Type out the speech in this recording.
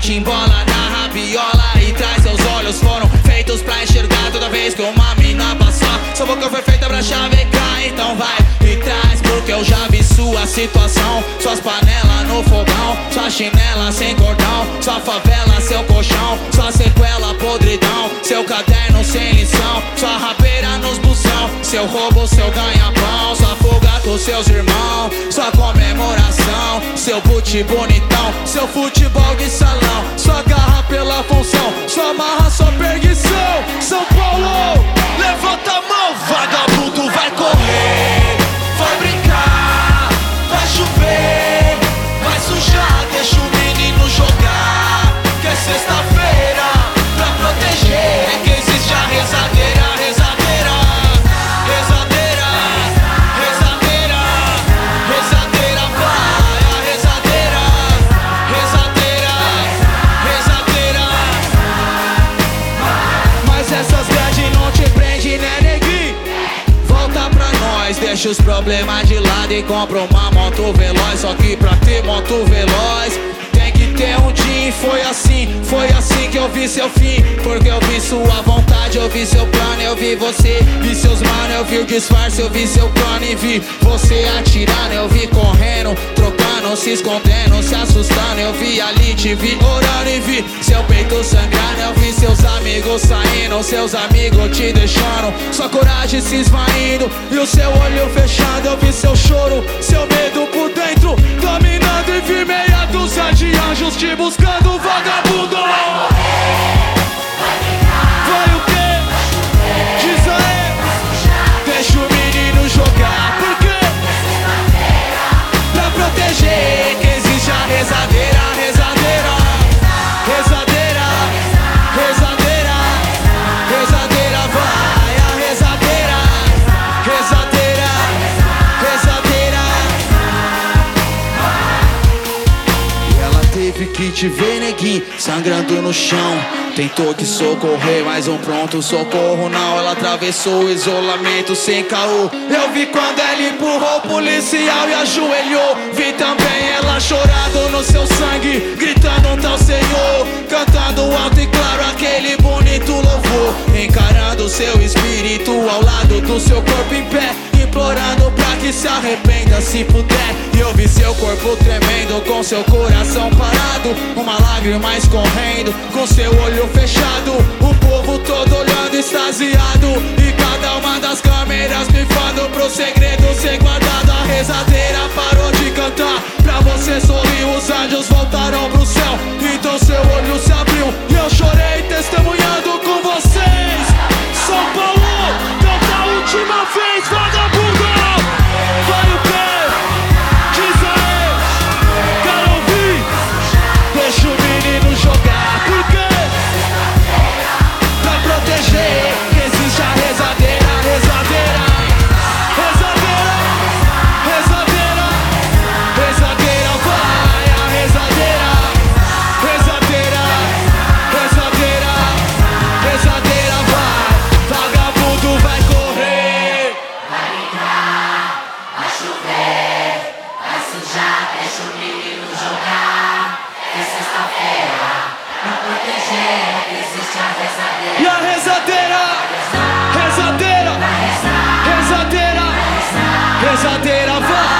Bate-embola na rabiola e traz seus olhos. Foram feitos pra enxergar toda vez que uma mina passar. Sua boca foi feita pra chavecar, então vai e traz, porque eu já vi sua situação. Suas panelas no fogão, sua chinela sem cordão, sua favela, seu colchão, sua sequela, podridão, seu caderno sem lição, sua rabeira nos busão, seu roubo, seu ganha-pão, sua fuga com seus irmãos, sua comemoração, seu boot bonitão, seu futebol de salão, sua garra pela função, sua marra, sua perdição. São Paulo, levanta a mão, vagabundo vai correr, vai brincar, vai chover, vai sujar, deixa o menino jogar, que é sexta-feira, pra proteger, é que existe a rezadeira, rezadeira, rezadeira, rezadeira, rezadeira, vai, a rezadeira, rezadeira, rezadeira. Mas essas grades não te prende, né, neguinho? Volta pra nós, deixa os problemas de lado e compra uma moto veloz. Só que pra ter moto veloz tem que ter um din. Foi assim que eu vi seu fim. Porque eu vi sua vontade, eu vi seu plano, eu vi você, vi seus mano, eu vi o disfarce, eu vi seu plano e vi você atirando, eu vi correndo, trocando, se escondendo, se assustando. Eu vi ali, te vi orando e vi seu peito sangrando. Eu vi seus amigos saindo, seus amigos te deixando, sua coragem se esvaindo e o seu olho fechado. Eu vi seu choro, seu medo por dentro dominando e vi meia dúzia de anjos te buscando, vagabundo. Vai o quê? Diz aí. Deixa o menino jogar, por quê? Pra proteger, que existe a rezadeira, rezadeira, rezadeira, rezadeira, rezadeira, vai, a rezadeira, rezadeira, rezadeira. E ela teve que te ver, neguinho, sangrando no chão. Tentou te socorrer, mas um pronto socorro não. Ela atravessou o isolamento sem caô. Eu vi quando ela empurrou o policial e ajoelhou. Vi também ela chorando no seu sangue, gritando um tal Senhor, cantando alto e claro aquele bonito louvor, encarando seu espírito ao lado do seu corpo em pé, implorando pra que se arrependa se puder. E eu vi seu corpo tremendo, com seu coração parado, uma lágrima escorrendo, com seu olho fechado, o povo todo olhando extasiado, e cada uma das câmeras pifando pro segredo ser guardado. A rezadeira parou de cantar, pra você sorrir os anjos voltaram pro céu, então seu olho se abriu e eu chorei testemunhando com vocês. São Paulo, canta a última vez, vagabundo. Vai o quê? Diz aí. Quero ouvir. Deixa o menino jogar, por quê? Pra proteger, que existe a rezadeira, rezadeira, rezadeira, rezadeira, rezadeira, vai, a rezadeira, rezadeira, rezadeira, rezadeira, vai, vagabundo vai correr, Vai brincar, vai chover, vai sujar, deixa o menino jogar. É sexta-feira, pra proteger, existe a rezadeira. e a rezadeira, rezadeira, rezadeira, rezadeira, vai.